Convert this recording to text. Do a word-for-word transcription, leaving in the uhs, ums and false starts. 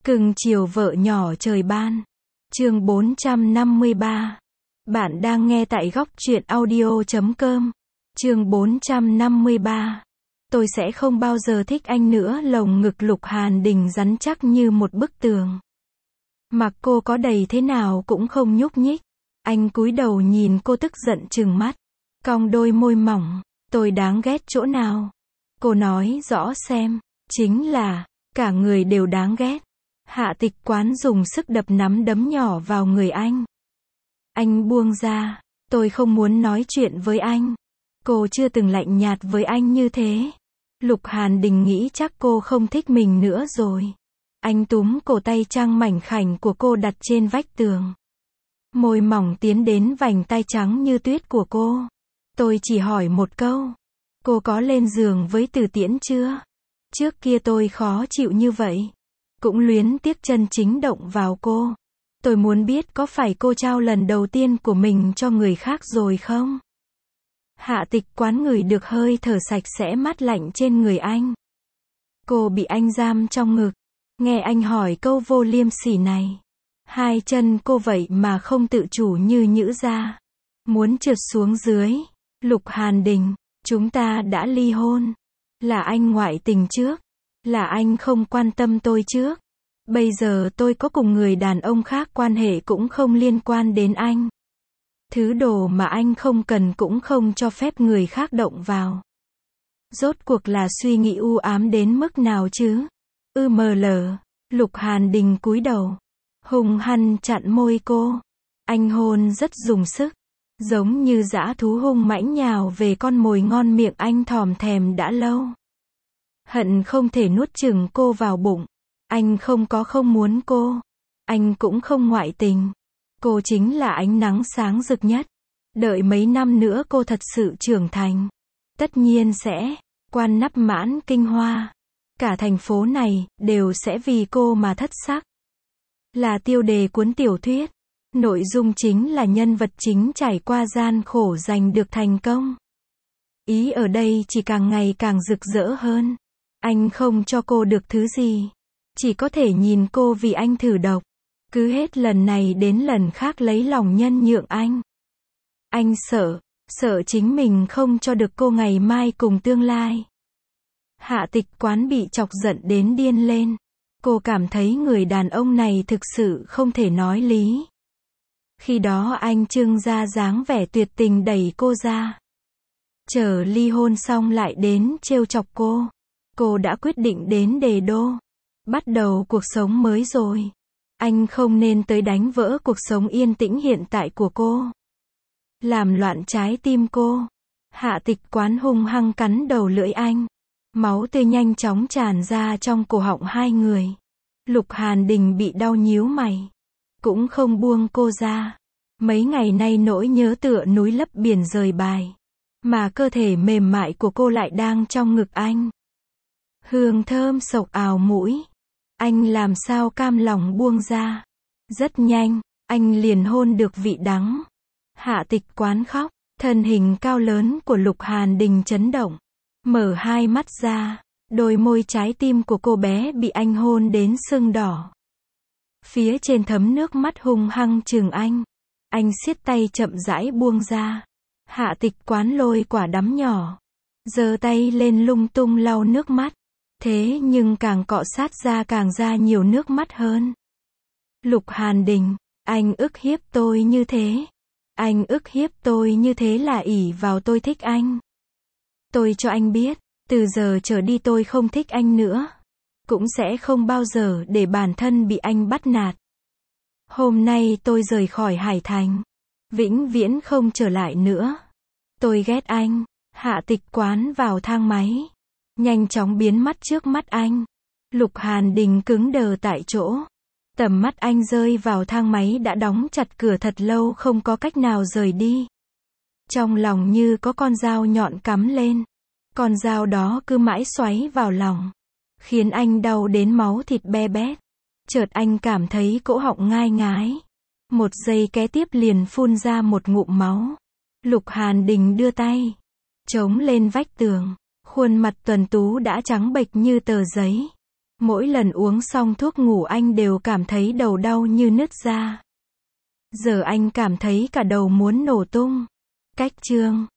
Cưng chiều vợ nhỏ trời ban. Chương bốn trăm năm mươi ba. Bạn đang nghe tại góc truyện audio chấm com. Chương bốn trăm năm mươi ba. Tôi sẽ không bao giờ thích anh nữa. Lồng ngực Lục Hàn Đình rắn chắc như một bức tường. Mặc cô có đầy thế nào cũng không nhúc nhích. Anh cúi đầu nhìn cô tức giận trừng mắt. Cong đôi môi mỏng. Tôi đáng ghét chỗ nào? Cô nói rõ xem. Chính là, cả người đều đáng ghét. Hạ Tịch Quán dùng sức đập nắm đấm nhỏ vào người anh. Anh buông ra. Tôi không muốn nói chuyện với anh. Cô chưa từng lạnh nhạt với anh như thế. Lục Hàn Đình nghĩ chắc cô không thích mình nữa rồi. Anh túm cổ tay trang mảnh khảnh của cô đặt trên vách tường. Môi mỏng tiến đến vành tay trắng như tuyết của cô. Tôi chỉ hỏi một câu. Cô có lên giường với Từ Tiễn chưa? Trước kia tôi khó chịu như vậy. Cũng luyến tiếc chân chính động vào cô. Tôi muốn biết có phải cô trao lần đầu tiên của mình cho người khác rồi không? Hạ Tịch Quán ngửi được hơi thở sạch sẽ mát lạnh trên người anh. Cô bị anh giam trong ngực. Nghe anh hỏi câu vô liêm sỉ này. Hai chân cô vậy mà không tự chủ như nhữ ra. Muốn trượt xuống dưới. Lục Hàn Đình, chúng ta đã ly hôn. Là anh ngoại tình trước. Là anh không quan tâm tôi trước. Bây giờ tôi có cùng người đàn ông khác quan hệ cũng không liên quan đến anh. Thứ đồ mà anh không cần cũng không cho phép người khác động vào. Rốt cuộc là suy nghĩ u ám đến mức nào chứ? Ư mờ lờ. Lục Hàn Đình cúi đầu. Hung hăng chặn môi cô. Anh hôn rất dùng sức. Giống như dã thú hung mãnh nhào về con mồi ngon miệng anh thòm thèm đã lâu. Hận không thể nuốt chửng cô vào bụng. Anh không có không muốn cô. Anh cũng không ngoại tình. Cô chính là ánh nắng sáng rực nhất. Đợi mấy năm nữa cô thật sự trưởng thành. Tất nhiên sẽ quan nắp mãn kinh hoa. Cả thành phố này đều sẽ vì cô mà thất sắc. Là tiêu đề cuốn tiểu thuyết. Nội dung chính là nhân vật chính trải qua gian khổ giành được thành công. Ý ở đây chỉ càng ngày càng rực rỡ hơn. Anh không cho cô được thứ gì. Chỉ có thể nhìn cô vì anh thử độc. Cứ hết lần này đến lần khác lấy lòng nhân nhượng anh. Anh sợ, sợ chính mình không cho được cô ngày mai cùng tương lai. Hạ Tịch Quán bị chọc giận đến điên lên. Cô cảm thấy người đàn ông này thực sự không thể nói lý. Khi đó anh trưng ra dáng vẻ tuyệt tình đẩy cô ra. Chờ ly hôn xong lại đến trêu chọc cô. Cô đã quyết định đến Đề Đô. Bắt đầu cuộc sống mới rồi. Anh không nên tới đánh vỡ cuộc sống yên tĩnh hiện tại của cô. Làm loạn trái tim cô. Hạ Tịch Quán hung hăng cắn đầu lưỡi anh. Máu tươi nhanh chóng tràn ra trong cổ họng hai người. Lục Hàn Đình bị đau nhíu mày. Cũng không buông cô ra. Mấy ngày nay nỗi nhớ tựa núi lấp biển rời bài. Mà cơ thể mềm mại của cô lại đang trong ngực anh. Hương thơm sộc ào mũi. Anh làm sao cam lòng buông ra. Rất nhanh, anh liền hôn được vị đắng. Hạ Tịch Quán khóc. Thân hình cao lớn của Lục Hàn Đình chấn động. Mở hai mắt ra. Đôi môi trái tim của cô bé bị anh hôn đến sưng đỏ. Phía trên thấm nước mắt hung hăng trừng anh. Anh siết tay chậm rãi buông ra. Hạ Tịch Quán lôi quả đấm nhỏ. Giơ tay lên lung tung lau nước mắt. Thế nhưng càng cọ sát ra càng ra nhiều nước mắt hơn. Lục Hàn Đình, anh ức hiếp tôi như thế. Anh ức hiếp tôi như thế là ỷ vào tôi thích anh. Tôi cho anh biết, từ giờ trở đi tôi không thích anh nữa. Cũng sẽ không bao giờ để bản thân bị anh bắt nạt. Hôm nay tôi rời khỏi Hải Thành. Vĩnh viễn không trở lại nữa. Tôi ghét anh. Hạ Tịch Quán vào thang máy. Nhanh chóng biến mất trước mắt anh. Lục Hàn Đình cứng đờ tại chỗ. Tầm mắt anh rơi vào thang máy đã đóng chặt cửa thật lâu không có cách nào rời đi. Trong lòng như có con dao nhọn cắm lên. Con dao đó cứ mãi xoáy vào lòng. Khiến anh đau đến máu thịt be bét. Chợt anh cảm thấy cỗ họng ngai ngái. Một giây kế tiếp liền phun ra một ngụm máu. Lục Hàn Đình đưa tay. Chống lên vách tường. Khuôn mặt tuần tú đã trắng bệch như tờ giấy. Mỗi lần uống xong thuốc ngủ anh đều cảm thấy đầu đau như nứt ra. Giờ anh cảm thấy cả đầu muốn nổ tung. Cách chương